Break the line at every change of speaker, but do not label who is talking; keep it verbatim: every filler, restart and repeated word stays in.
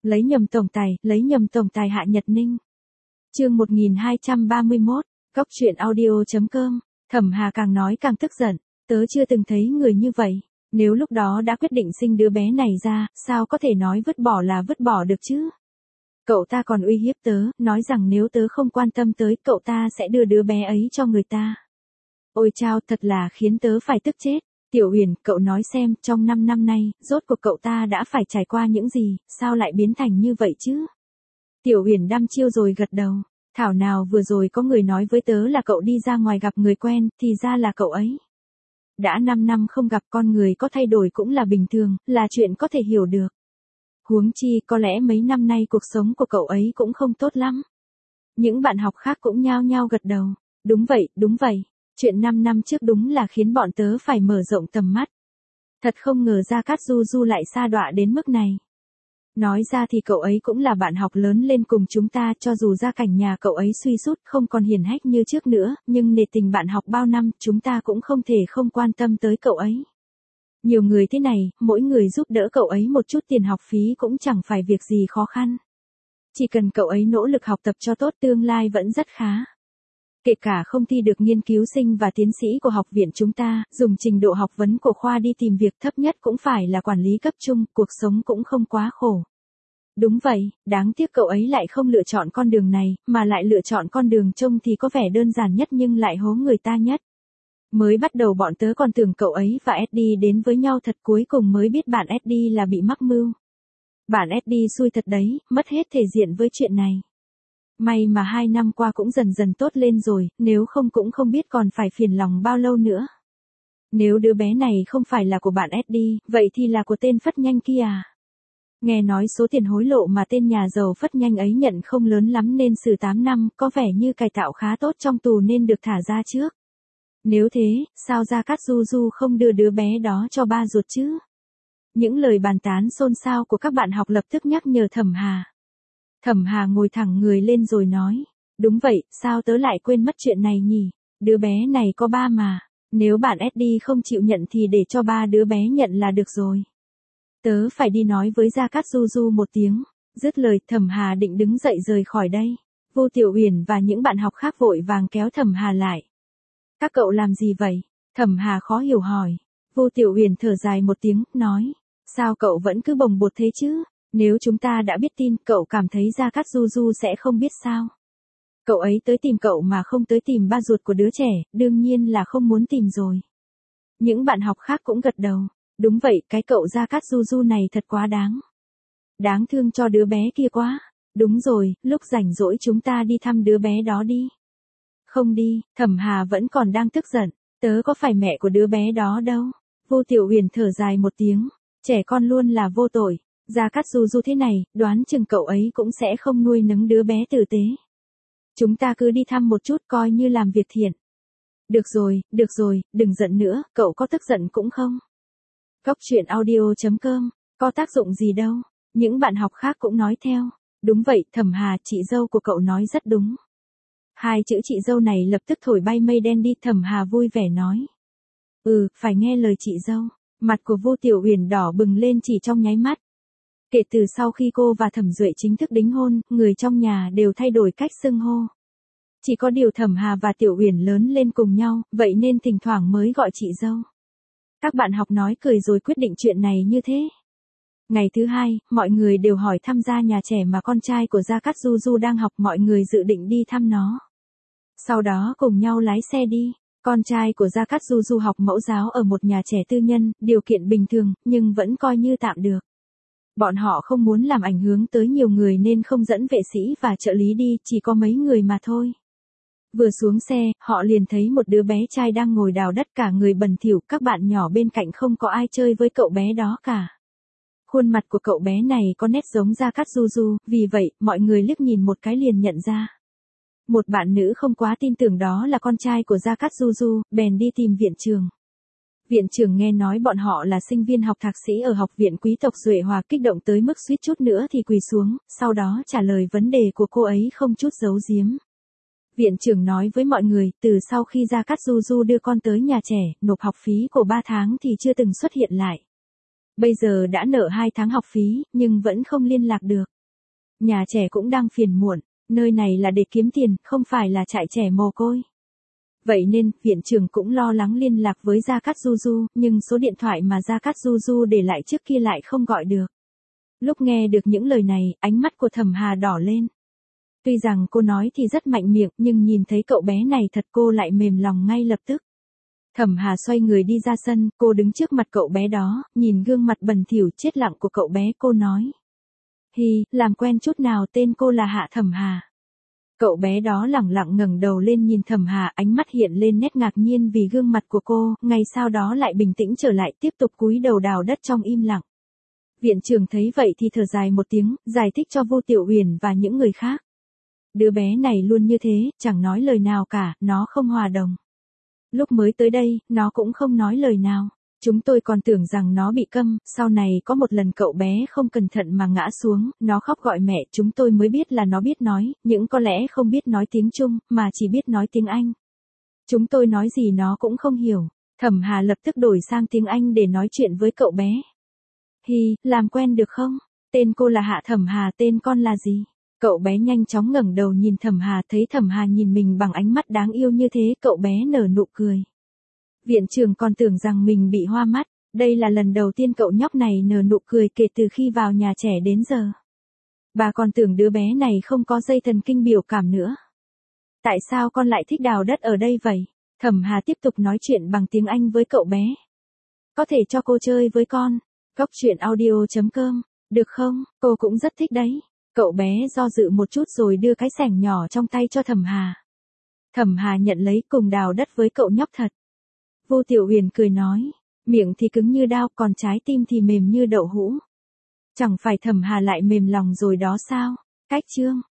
Lấy nhầm tổng tài, lấy nhầm tổng tài Hạ Nhật Ninh. Chương một nghìn hai trăm ba mươi mốt, Cóc truyện audio chấm com. Thẩm Hà càng nói càng tức giận, tớ chưa từng thấy người như vậy, nếu lúc đó đã quyết định sinh đứa bé này ra, sao có thể nói vứt bỏ là vứt bỏ được chứ? Cậu ta còn uy hiếp tớ, nói rằng nếu tớ không quan tâm tới cậu ta sẽ đưa đứa bé ấy cho người ta. Ôi chao, thật là khiến tớ phải tức chết. Tiểu Huyền, cậu nói xem, trong năm năm nay, rốt cuộc cậu ta đã phải trải qua những gì, sao lại biến thành như vậy chứ? Tiểu Huyền đăm chiêu rồi gật đầu. Thảo nào vừa rồi có người nói với tớ là cậu đi ra ngoài gặp người quen, thì ra là cậu ấy. Đã năm năm không gặp, con người có thay đổi cũng là bình thường, là chuyện có thể hiểu được. Huống chi, có lẽ mấy năm nay cuộc sống của cậu ấy cũng không tốt lắm. Những bạn học khác cũng nhao nhao gật đầu. Đúng vậy, đúng vậy. Chuyện năm năm trước đúng là khiến bọn tớ phải mở rộng tầm mắt. Thật không ngờ Gia Cát Du Du lại sa đọa đến mức này. Nói ra thì cậu ấy cũng là bạn học lớn lên cùng chúng ta, cho dù gia cảnh nhà cậu ấy suy sút không còn hiển hách như trước nữa, nhưng nể tình bạn học bao năm, chúng ta cũng không thể không quan tâm tới cậu ấy. Nhiều người thế này, mỗi người giúp đỡ cậu ấy một chút tiền học phí cũng chẳng phải việc gì khó khăn. Chỉ cần cậu ấy nỗ lực học tập cho tốt, tương lai vẫn rất khá. Kể cả không thi được nghiên cứu sinh và tiến sĩ của học viện chúng ta, dùng trình độ học vấn của khoa đi tìm việc thấp nhất cũng phải là quản lý cấp trung, cuộc sống cũng không quá khổ. Đúng vậy, đáng tiếc cậu ấy lại không lựa chọn con đường này, mà lại lựa chọn con đường trông thì có vẻ đơn giản nhất nhưng lại hố người ta nhất. Mới bắt đầu bọn tớ còn tưởng cậu ấy và Eddie đến với nhau thật, cuối cùng mới biết bạn Eddie là bị mắc mưu. Bạn Eddie xui thật đấy, mất hết thể diện với chuyện này. May mà hai năm qua cũng dần dần tốt lên rồi, nếu không cũng không biết còn phải phiền lòng bao lâu nữa. Nếu đứa bé này không phải là của bạn Eddie, vậy thì là của tên Phất Nhanh kia à? Nghe nói số tiền hối lộ mà tên nhà giàu Phất Nhanh ấy nhận không lớn lắm nên xử tám năm, có vẻ như cải tạo khá tốt trong tù nên được thả ra trước. Nếu thế, sao Gia Cát Du Du không đưa đứa bé đó cho ba ruột chứ? Những lời bàn tán xôn xao của các bạn học lập tức nhắc nhở Thẩm Hà. Thẩm Hà ngồi thẳng người lên rồi nói, đúng vậy, sao tớ lại quên mất chuyện này nhỉ? Đứa bé này có ba mà, nếu bạn Eddie không chịu nhận thì để cho ba đứa bé nhận là được rồi. Tớ phải đi nói với Gia Cát Du Du một tiếng. Dứt lời, Thẩm Hà định đứng dậy rời khỏi đây. Vô Tiểu Huyền và những bạn học khác vội vàng kéo Thẩm Hà lại. Các cậu làm gì vậy? Thẩm Hà khó hiểu hỏi. Vô Tiểu Huyền thở dài một tiếng, nói, sao cậu vẫn cứ bồng bột thế chứ? Nếu chúng ta đã biết tin, cậu cảm thấy Gia Cát Du Du sẽ không biết sao? Cậu ấy tới tìm cậu mà không tới tìm ba ruột của đứa trẻ, đương nhiên là không muốn tìm rồi. Những bạn học khác cũng gật đầu. Đúng vậy, cái cậu Gia Cát Du Du này thật quá đáng. Đáng thương cho đứa bé kia quá. Đúng rồi, lúc rảnh rỗi chúng ta đi thăm đứa bé đó đi. Không đi, Thẩm Hà vẫn còn đang tức giận. Tớ có phải mẹ của đứa bé đó đâu. Vô Tiểu Huyền thở dài một tiếng. Trẻ con luôn là vô tội. Gia Cát Du Du thế này, đoán chừng cậu ấy cũng sẽ không nuôi nấng đứa bé tử tế. Chúng ta cứ đi thăm một chút coi như làm việc thiện. Được rồi, được rồi, đừng giận nữa, cậu có tức giận cũng không? Cóc truyện audio chấm com, có tác dụng gì đâu. Những bạn học khác cũng nói theo. Đúng vậy, Thẩm Hà, chị dâu của cậu nói rất đúng. Hai chữ chị dâu này lập tức thổi bay mây đen đi, Thẩm Hà vui vẻ nói. Ừ, phải nghe lời chị dâu. Mặt của Vô Tiểu Huyền đỏ bừng lên chỉ trong nháy mắt. Kể từ sau khi cô và Thẩm Duệ chính thức đính hôn, người trong nhà đều thay đổi cách xưng hô. Chỉ có điều Thẩm Hà và Tiểu Huyền lớn lên cùng nhau, vậy nên thỉnh thoảng mới gọi chị dâu. Các bạn học nói cười rồi quyết định chuyện này như thế. Ngày thứ hai, mọi người đều hỏi thăm gia nhà trẻ mà con trai của Gia Cát Du Du đang học, mọi người dự định đi thăm nó. Sau đó cùng nhau lái xe đi. Con trai của Gia Cát Du Du học mẫu giáo ở một nhà trẻ tư nhân, điều kiện bình thường, nhưng vẫn coi như tạm được. Bọn họ không muốn làm ảnh hưởng tới nhiều người nên không dẫn vệ sĩ và trợ lý đi, chỉ có mấy người mà thôi. Vừa xuống xe, họ liền thấy một đứa bé trai đang ngồi đào đất cả người bẩn thỉu, các bạn nhỏ bên cạnh không có ai chơi với cậu bé đó cả. Khuôn mặt của cậu bé này có nét giống Gia Cát Du Du, vì vậy, mọi người liếc nhìn một cái liền nhận ra. Một bạn nữ không quá tin tưởng đó là con trai của Gia Cát Du Du, bèn đi tìm viện trưởng. Viện trưởng nghe nói bọn họ là sinh viên học thạc sĩ ở học viện quý tộc Duệ Hòa, kích động tới mức suýt chút nữa thì quỳ xuống, sau đó trả lời vấn đề của cô ấy không chút giấu giếm. Viện trưởng nói với mọi người, từ sau khi Gia Cát Du Du đưa con tới nhà trẻ, nộp học phí của ba tháng thì chưa từng xuất hiện lại. Bây giờ đã nợ hai tháng học phí, nhưng vẫn không liên lạc được. Nhà trẻ cũng đang phiền muộn, nơi này là để kiếm tiền, không phải là trại trẻ mồ côi. Vậy nên, viện trưởng cũng lo lắng liên lạc với Gia Cát Du Du, nhưng số điện thoại mà Gia Cát Du Du để lại trước kia lại không gọi được. Lúc nghe được những lời này, ánh mắt của Thẩm Hà đỏ lên. Tuy rằng cô nói thì rất mạnh miệng, nhưng nhìn thấy cậu bé này thật cô lại mềm lòng ngay lập tức. Thẩm Hà xoay người đi ra sân, cô đứng trước mặt cậu bé đó, nhìn gương mặt bẩn thỉu chết lặng của cậu bé, cô nói. Hi, làm quen chút nào, tên cô là Hạ Thẩm Hà. Cậu bé đó lẳng lặng ngẩng đầu lên nhìn Thẩm Hà, ánh mắt hiện lên nét ngạc nhiên vì gương mặt của cô, ngay sau đó lại bình tĩnh trở lại, tiếp tục cúi đầu đào đất trong im lặng. Viện trưởng thấy vậy thì thở dài một tiếng, giải thích cho Vô Tiểu Uyển và những người khác. Đứa bé này luôn như thế, chẳng nói lời nào cả, nó không hòa đồng. Lúc mới tới đây, nó cũng không nói lời nào. Chúng tôi còn tưởng rằng nó bị câm, sau này có một lần cậu bé không cẩn thận mà ngã xuống, nó khóc gọi mẹ, chúng tôi mới biết là nó biết nói, những có lẽ không biết nói tiếng Trung, mà chỉ biết nói tiếng Anh. Chúng tôi nói gì nó cũng không hiểu. Thẩm Hà lập tức đổi sang tiếng Anh để nói chuyện với cậu bé. Hi, làm quen được không? Tên cô là Hạ Thẩm Hà, tên con là gì? Cậu bé nhanh chóng ngẩng đầu nhìn Thẩm Hà, thấy Thẩm Hà nhìn mình bằng ánh mắt đáng yêu như thế, cậu bé nở nụ cười. Viện trưởng còn tưởng rằng mình bị hoa mắt, đây là lần đầu tiên cậu nhóc này nở nụ cười kể từ khi vào nhà trẻ đến giờ. Bà còn tưởng đứa bé này không có dây thần kinh biểu cảm nữa. Tại sao con lại thích đào đất ở đây vậy? Thẩm Hà tiếp tục nói chuyện bằng tiếng Anh với cậu bé. Có thể cho cô chơi với con. Góc truyện audio chấm com, được không? Cô cũng rất thích đấy. Cậu bé do dự một chút rồi đưa cái xẻng nhỏ trong tay cho Thẩm Hà. Thẩm Hà nhận lấy cùng đào đất với cậu nhóc thật. Vô Tiểu Uyển cười nói, miệng thì cứng như đao, còn trái tim thì mềm như đậu hũ. Chẳng phải Thẩm Hà lại mềm lòng rồi đó sao? Cách chương